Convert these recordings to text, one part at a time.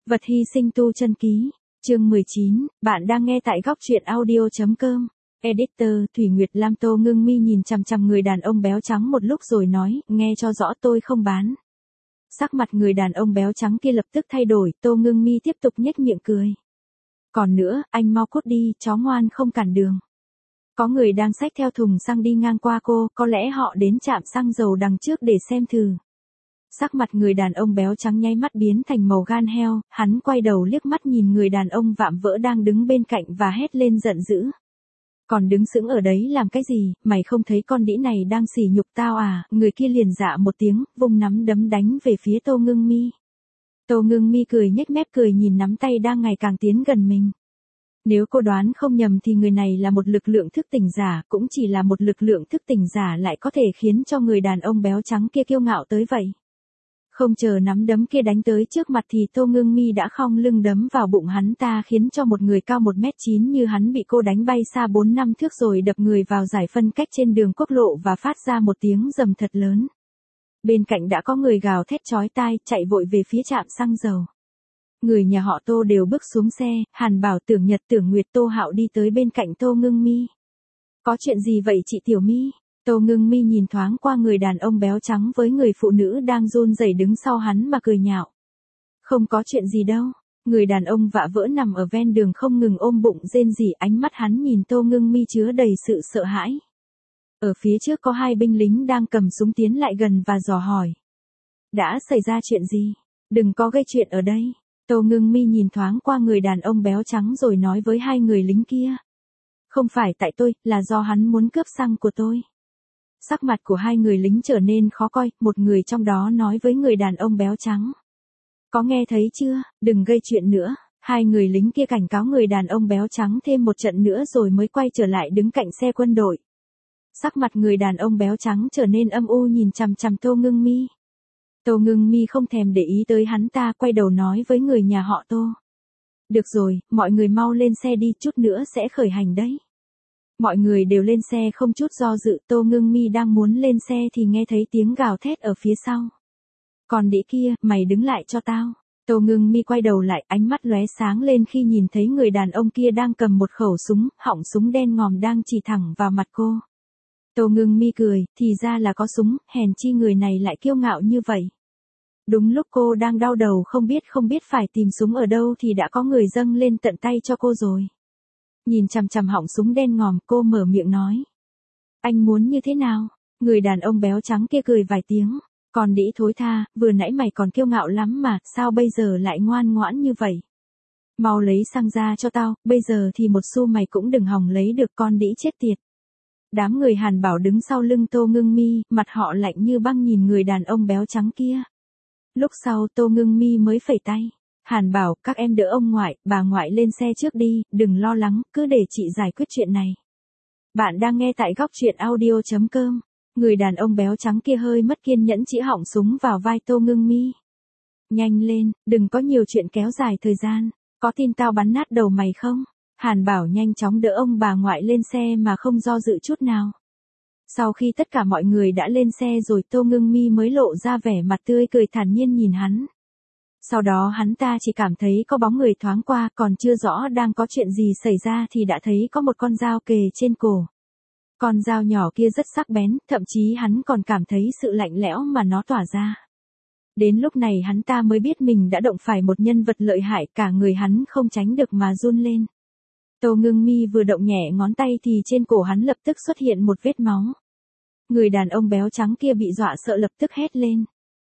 Vật hy sinh tu chân ký, chương 19, bạn đang nghe tại góc truyện audio.com. Editor, Thủy Nguyệt Lam. Tô Ngưng Mi nhìn chằm chằm người đàn ông béo trắng một lúc rồi nói, nghe cho rõ tôi không bán. Sắc mặt người đàn ông béo trắng kia lập tức thay đổi, Tô Ngưng Mi tiếp tục nhếch miệng cười. Còn nữa, anh mau cút đi, chó ngoan không cản đường. Có người đang xách theo thùng xăng đi ngang qua cô, có lẽ họ đến trạm xăng dầu đằng trước để xem thử. Sắc mặt người đàn ông béo trắng nháy mắt biến thành màu gan heo, hắn quay đầu liếc mắt nhìn người đàn ông vạm vỡ đang đứng bên cạnh và hét lên giận dữ. Còn đứng sững ở đấy làm cái gì, mày không thấy con đĩ này đang sỉ nhục tao à? Người kia liền dạ một tiếng, vung nắm đấm đánh về phía Tô Ngưng Mi. Tô Ngưng Mi cười nhếch mép cười nhìn nắm tay đang ngày càng tiến gần mình. Nếu cô đoán không nhầm thì người này là một lực lượng thức tỉnh giả, cũng chỉ là một lực lượng thức tỉnh giả lại có thể khiến cho người đàn ông béo trắng kia kiêu ngạo tới vậy. Không chờ nắm đấm kia đánh tới trước mặt thì Tô Ngưng Mi đã khom lưng đấm vào bụng hắn ta, khiến cho một người cao 1m9 như hắn bị cô đánh bay xa 4-5 thước rồi đập người vào giải phân cách trên đường quốc lộ và phát ra một tiếng rầm thật lớn. Bên cạnh đã có người gào thét chói tai, chạy vội về phía trạm xăng dầu. Người nhà họ Tô đều bước xuống xe, Hàn Bảo, Tưởng Nhật, Tưởng Nguyệt, Tô Hạo đi tới bên cạnh Tô Ngưng Mi. Có chuyện gì vậy chị Tiểu Mi? Tô Ngưng Mi nhìn thoáng qua người đàn ông béo trắng với người phụ nữ đang run rẩy đứng sau hắn mà cười nhạo. Không có chuyện gì đâu. Người đàn ông vạ vỡ nằm ở ven đường không ngừng ôm bụng rên rỉ, ánh mắt hắn nhìn Tô Ngưng Mi chứa đầy sự sợ hãi. Ở phía trước có hai binh lính đang cầm súng tiến lại gần và dò hỏi. Đã xảy ra chuyện gì? Đừng có gây chuyện ở đây. Tô Ngưng Mi nhìn thoáng qua người đàn ông béo trắng rồi nói với hai người lính kia. Không phải tại tôi, là do hắn muốn cướp xăng của tôi. Sắc mặt của hai người lính trở nên khó coi, một người trong đó nói với người đàn ông béo trắng. Có nghe thấy chưa, đừng gây chuyện nữa. Hai người lính kia cảnh cáo người đàn ông béo trắng thêm một trận nữa rồi mới quay trở lại đứng cạnh xe quân đội. Sắc mặt người đàn ông béo trắng trở nên âm u nhìn chằm chằm Tô Ngưng Mi. Tô Ngưng Mi không thèm để ý tới hắn ta, quay đầu nói với người nhà họ Tô. Được rồi, mọi người mau lên xe đi, chút nữa sẽ khởi hành đấy. Mọi người đều lên xe không chút do dự. Tô Ngưng Mi đang muốn lên xe thì nghe thấy tiếng gào thét ở phía sau. Còn đĩ kia, mày đứng lại cho tao. Tô Ngưng Mi quay đầu lại, ánh mắt lóe sáng lên khi nhìn thấy người đàn ông kia đang cầm một khẩu súng, họng súng đen ngòm đang chỉ thẳng vào mặt cô. Tô Ngưng Mi cười, thì ra là có súng, hèn chi người này lại kiêu ngạo như vậy. Đúng lúc cô đang đau đầu không biết phải tìm súng ở đâu thì đã có người dâng lên tận tay cho cô rồi. Nhìn chằm chằm họng súng đen ngòm, cô mở miệng nói. Anh muốn như thế nào? Người đàn ông béo trắng kia cười vài tiếng. Còn đĩ thối tha, vừa nãy mày còn kiêu ngạo lắm mà, sao bây giờ lại ngoan ngoãn như vậy? Mau lấy xăng ra cho tao, bây giờ thì một xu mày cũng đừng hòng lấy được, con đĩ chết tiệt. Đám người Hàn Bảo đứng sau lưng Tô Ngưng Mi, mặt họ lạnh như băng nhìn người đàn ông béo trắng kia. Lúc sau Tô Ngưng Mi mới phẩy tay. Hàn Bảo, các em đỡ ông ngoại, bà ngoại lên xe trước đi, đừng lo lắng, cứ để chị giải quyết chuyện này. Bạn đang nghe tại góc truyện audio.com. Người đàn ông béo trắng kia hơi mất kiên nhẫn chỉ họng súng vào vai Tô Ngưng Mi. Nhanh lên, đừng có nhiều chuyện kéo dài thời gian, có tin tao bắn nát đầu mày không? Hàn Bảo nhanh chóng đỡ ông bà ngoại lên xe mà không do dự chút nào. Sau khi tất cả mọi người đã lên xe rồi, Tô Ngưng Mi mới lộ ra vẻ mặt tươi cười thản nhiên nhìn hắn. Sau đó hắn ta chỉ cảm thấy có bóng người thoáng qua, còn chưa rõ đang có chuyện gì xảy ra thì đã thấy có một con dao kề trên cổ. Con dao nhỏ kia rất sắc bén, thậm chí hắn còn cảm thấy sự lạnh lẽo mà nó tỏa ra. Đến lúc này hắn ta mới biết mình đã động phải một nhân vật lợi hại, cả người hắn không tránh được mà run lên. Tô Ngưng Mi vừa động nhẹ ngón tay thì trên cổ hắn lập tức xuất hiện một vết máu. Người đàn ông béo trắng kia bị dọa sợ lập tức hét lên.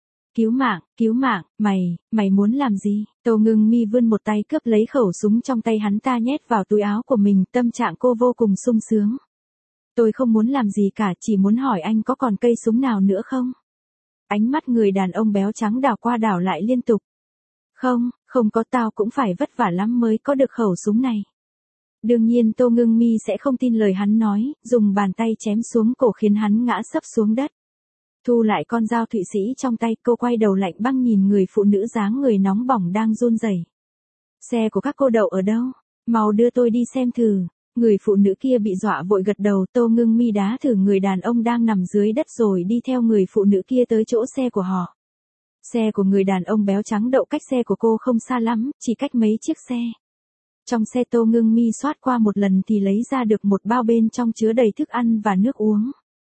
Cứu mạng, mày muốn làm gì? Tô Ngưng Mi vươn một tay cướp lấy khẩu súng trong tay hắn ta nhét vào túi áo của mình, tâm trạng cô vô cùng sung sướng. Tôi không muốn làm gì cả, chỉ muốn hỏi anh có còn cây súng nào nữa không? Ánh mắt người đàn ông béo trắng đảo qua đảo lại liên tục. Không có, tao cũng phải vất vả lắm mới có được khẩu súng này. Đương nhiên Tô Ngưng Mi sẽ không tin lời hắn nói, dùng bàn tay chém xuống cổ khiến hắn ngã sấp xuống đất. Thu lại con dao Thụy Sĩ trong tay, cô quay đầu lạnh băng nhìn người phụ nữ dáng người nóng bỏng đang run rẩy. Xe của các cô đậu ở đâu? Mau đưa tôi đi xem thử. Người phụ nữ kia bị dọa vội gật đầu. Tô Ngưng Mi đá thử người đàn ông đang nằm dưới đất rồi đi theo người phụ nữ kia tới chỗ xe của họ. Xe của người đàn ông béo trắng đậu cách xe của cô không xa lắm, chỉ cách mấy chiếc xe. Trong xe Tô Ngưng Mi soát qua một lần thì lấy ra được một bao bên trong chứa đầy thức ăn và nước uống.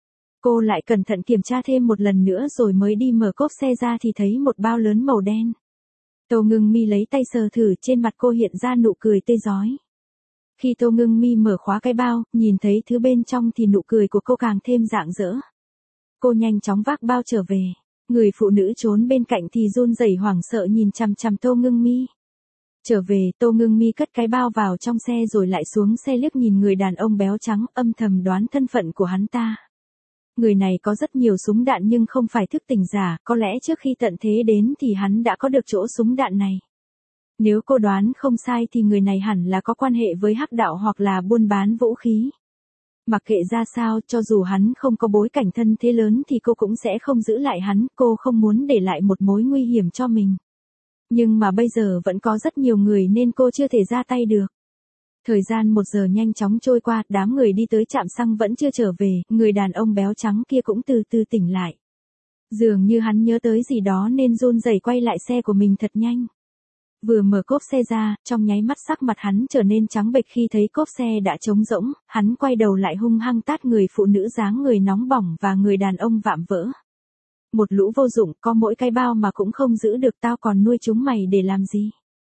Cô lại cẩn thận kiểm tra thêm một lần nữa rồi mới đi mở cốp xe ra thì thấy một bao lớn màu đen. Tô Ngưng Mi lấy tay sờ thử, trên mặt cô hiện ra nụ cười tươi rói. Khi Tô Ngưng Mi mở khóa cái bao, nhìn thấy thứ bên trong thì nụ cười của cô càng thêm rạng rỡ. Cô nhanh chóng vác bao trở về. Người phụ nữ trốn bên cạnh thì run rẩy hoảng sợ nhìn chằm chằm Tô Ngưng Mi. Trở về, Tô Ngưng Mi cất cái bao vào trong xe rồi lại xuống xe liếc nhìn người đàn ông béo trắng, âm thầm đoán thân phận của hắn ta. Người này có rất nhiều súng đạn nhưng không phải thức tỉnh giả, có lẽ trước khi tận thế đến thì hắn đã có được chỗ súng đạn này. Nếu cô đoán không sai thì người này hẳn là có quan hệ với hắc đạo hoặc là buôn bán vũ khí. Mặc kệ ra sao, cho dù hắn không có bối cảnh thân thế lớn thì cô cũng sẽ không giữ lại hắn, cô không muốn để lại một mối nguy hiểm cho mình. Nhưng mà bây giờ vẫn có rất nhiều người nên cô chưa thể ra tay được. Thời gian 1 giờ nhanh chóng trôi qua, đám người đi tới trạm xăng vẫn chưa trở về, người đàn ông béo trắng kia cũng từ từ tỉnh lại. Dường như hắn nhớ tới gì đó nên run rẩy quay lại xe của mình thật nhanh. Vừa mở cốp xe ra, trong nháy mắt sắc mặt hắn trở nên trắng bệch khi thấy cốp xe đã trống rỗng, hắn quay đầu lại hung hăng tát người phụ nữ dáng người nóng bỏng và người đàn ông vạm vỡ. Một lũ vô dụng, có mỗi cái bao mà cũng không giữ được, tao còn nuôi chúng mày để làm gì?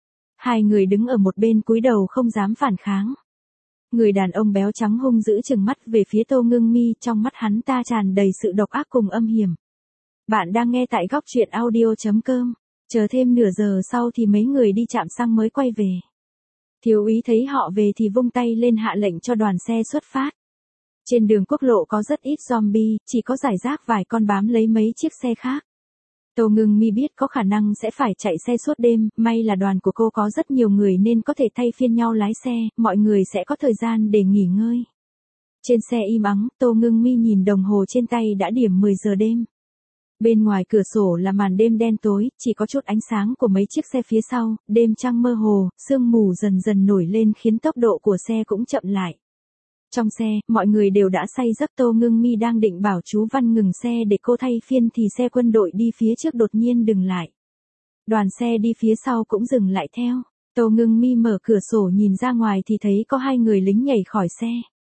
Hai người đứng ở một bên cúi đầu không dám phản kháng. Người đàn ông béo trắng hung dữ trừng mắt về phía Tô Ngưng Mi, trong mắt hắn ta tràn đầy sự độc ác cùng âm hiểm. Bạn đang nghe tại góc truyện audio.com. Chờ thêm nửa giờ sau thì mấy người đi trạm xăng mới quay về. Thiếu úy thấy họ về thì vung tay lên hạ lệnh cho đoàn xe xuất phát. Trên đường quốc lộ có rất ít zombie, chỉ có rải rác vài con bám lấy mấy chiếc xe khác. Tô Ngưng Mi biết có khả năng sẽ phải chạy xe suốt đêm, may là đoàn của cô có rất nhiều người nên có thể thay phiên nhau lái xe, mọi người sẽ có thời gian để nghỉ ngơi. Trên xe im ắng, Tô Ngưng Mi nhìn đồng hồ trên tay đã điểm 10 giờ đêm. Bên ngoài cửa sổ là màn đêm đen tối, chỉ có chút ánh sáng của mấy chiếc xe phía sau, đêm trăng mơ hồ, sương mù dần dần nổi lên khiến tốc độ của xe cũng chậm lại. Trong xe, mọi người đều đã say giấc. Tô Ngưng Mi đang định bảo chú Văn ngừng xe để cô thay phiên thì xe quân đội đi phía trước đột nhiên dừng lại. Đoàn xe đi phía sau cũng dừng lại theo. Tô Ngưng Mi mở cửa sổ nhìn ra ngoài thì thấy có 2 người lính nhảy khỏi xe.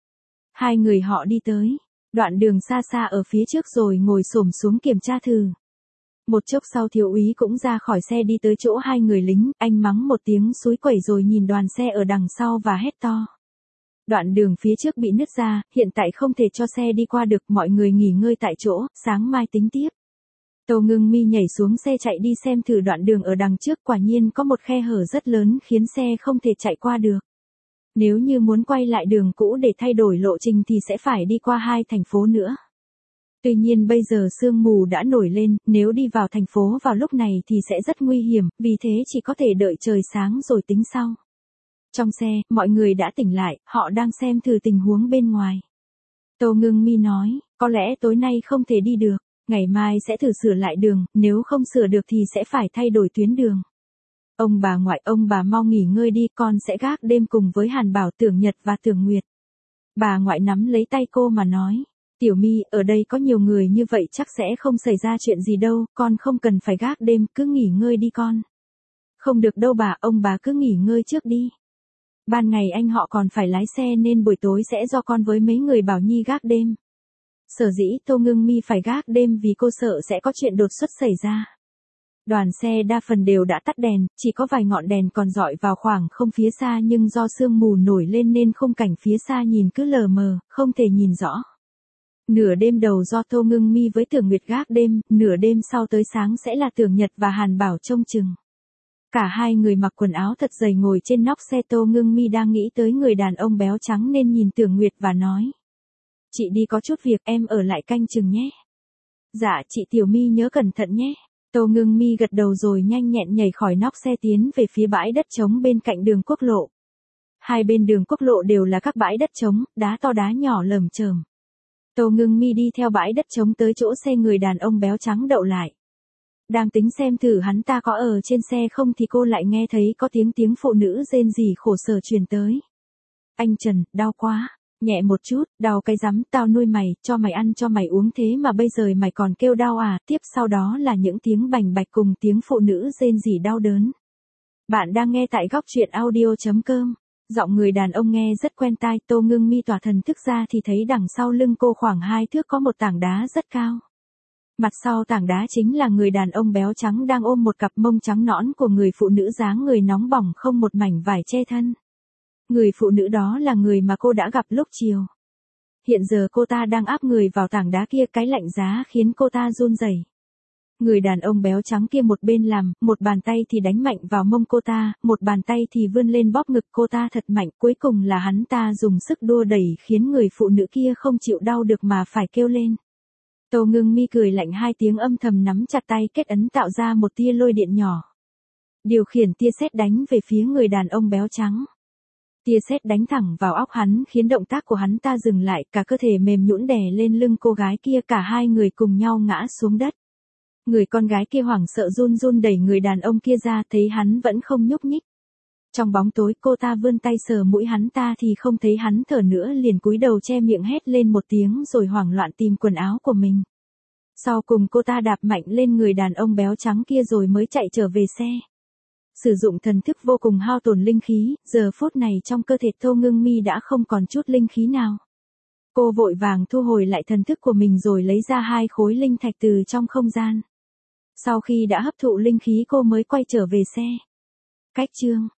2 người họ đi tới đoạn đường xa xa ở phía trước rồi ngồi xổm xuống kiểm tra thử. Một chốc sau thiếu úy cũng ra khỏi xe đi tới chỗ 2 người lính, anh mắng một tiếng xúi quẩy rồi nhìn đoàn xe ở đằng sau và hét to. Đoạn đường phía trước bị nứt ra, hiện tại không thể cho xe đi qua được, mọi người nghỉ ngơi tại chỗ, sáng mai tính tiếp. Tô Ngưng Mi nhảy xuống xe chạy đi xem thử đoạn đường ở đằng trước, quả nhiên có một khe hở rất lớn khiến xe không thể chạy qua được. Nếu như muốn quay lại đường cũ để thay đổi lộ trình thì sẽ phải đi qua 2 thành phố nữa. Tuy nhiên bây giờ sương mù đã nổi lên, nếu đi vào thành phố vào lúc này thì sẽ rất nguy hiểm, vì thế chỉ có thể đợi trời sáng rồi tính sau. Trong xe, mọi người đã tỉnh lại, họ đang xem thử tình huống bên ngoài. Tô Ngưng Mi nói, có lẽ tối nay không thể đi được, ngày mai sẽ thử sửa lại đường, nếu không sửa được thì sẽ phải thay đổi tuyến đường. Ông bà ngoại, ông bà mau nghỉ ngơi đi, con sẽ gác đêm cùng với Hàn Bảo, Tưởng Nhật và Tưởng Nguyệt. Bà ngoại nắm lấy tay cô mà nói, Tiểu Mi, ở đây có nhiều người như vậy chắc sẽ không xảy ra chuyện gì đâu, con không cần phải gác đêm, cứ nghỉ ngơi đi con. Không được đâu bà, ông bà cứ nghỉ ngơi trước đi. Ban ngày anh họ còn phải lái xe nên buổi tối sẽ do con với mấy người Bảo Nhi gác đêm. Sở dĩ Tô Ngưng Mi phải gác đêm vì cô sợ sẽ có chuyện đột xuất xảy ra. Đoàn xe đa phần đều đã tắt đèn, chỉ có vài ngọn đèn còn rọi vào khoảng không phía xa nhưng do sương mù nổi lên nên khung cảnh phía xa nhìn cứ lờ mờ, không thể nhìn rõ. Nửa đêm đầu do Tô Ngưng Mi với Tưởng Nguyệt gác đêm, nửa đêm sau tới sáng sẽ là Tưởng Nhật và Hàn Bảo trông chừng. Cả 2 người mặc quần áo thật dày ngồi trên nóc xe. Tô Ngưng Mi đang nghĩ tới người đàn ông béo trắng nên nhìn Tưởng Nguyệt và nói. Chị đi có chút việc, em ở lại canh chừng nhé. Dạ chị Tiểu Mi nhớ cẩn thận nhé. Tô Ngưng Mi gật đầu rồi nhanh nhẹn nhảy khỏi nóc xe tiến về phía bãi đất trống bên cạnh đường quốc lộ. Hai bên đường quốc lộ đều là các bãi đất trống, đá to đá nhỏ lởm chởm. Tô Ngưng Mi đi theo bãi đất trống tới chỗ xe người đàn ông béo trắng đậu lại. Đang tính xem thử hắn ta có ở trên xe không thì cô lại nghe thấy có tiếng phụ nữ rên rỉ khổ sở truyền tới. Anh Trần, đau quá. Nhẹ một chút, đau cái rắm, tao nuôi mày, cho mày ăn cho mày uống thế mà bây giờ mày còn kêu đau à, tiếp sau đó là những tiếng bành bạch cùng tiếng phụ nữ rên rỉ đau đớn. Bạn đang nghe tại góc truyện audio.com. Giọng người đàn ông nghe rất quen tai, Tô Ngưng Mi tỏa thần thức ra thì thấy đằng sau lưng cô khoảng 2 thước có một tảng đá rất cao. Mặt sau tảng đá chính là người đàn ông béo trắng đang ôm một cặp mông trắng nõn của người phụ nữ dáng người nóng bỏng không một mảnh vải che thân. Người phụ nữ đó là người mà cô đã gặp lúc chiều. Hiện giờ cô ta đang áp người vào tảng đá kia, cái lạnh giá khiến cô ta run rẩy. Người đàn ông béo trắng kia một bên làm, một bàn tay thì đánh mạnh vào mông cô ta, một bàn tay thì vươn lên bóp ngực cô ta thật mạnh, cuối cùng là hắn ta dùng sức đua đẩy khiến người phụ nữ kia không chịu đau được mà phải kêu lên. Tô Ngưng Mi cười lạnh 2 tiếng âm thầm nắm chặt tay kết ấn tạo ra một tia lôi điện nhỏ. Điều khiển tia sét đánh về phía người đàn ông béo trắng. Tia sét đánh thẳng vào óc hắn khiến động tác của hắn ta dừng lại, cả cơ thể mềm nhũn đè lên lưng cô gái kia, cả hai người cùng nhau ngã xuống đất. Người con gái kia hoảng sợ run run đẩy người đàn ông kia ra, thấy hắn vẫn không nhúc nhích. Trong bóng tối cô ta vươn tay sờ mũi hắn ta thì không thấy hắn thở nữa, liền cúi đầu che miệng hét lên một tiếng rồi hoảng loạn tìm quần áo của mình. Sau cùng cô ta đạp mạnh lên người đàn ông béo trắng kia rồi mới chạy trở về xe. Sử dụng thần thức vô cùng hao tổn linh khí, giờ phút này trong cơ thể Tô Ngưng Mi đã không còn chút linh khí nào. Cô vội vàng thu hồi lại thần thức của mình rồi lấy ra 2 khối linh thạch từ trong không gian. Sau khi đã hấp thụ linh khí cô mới quay trở về xe. Cách chương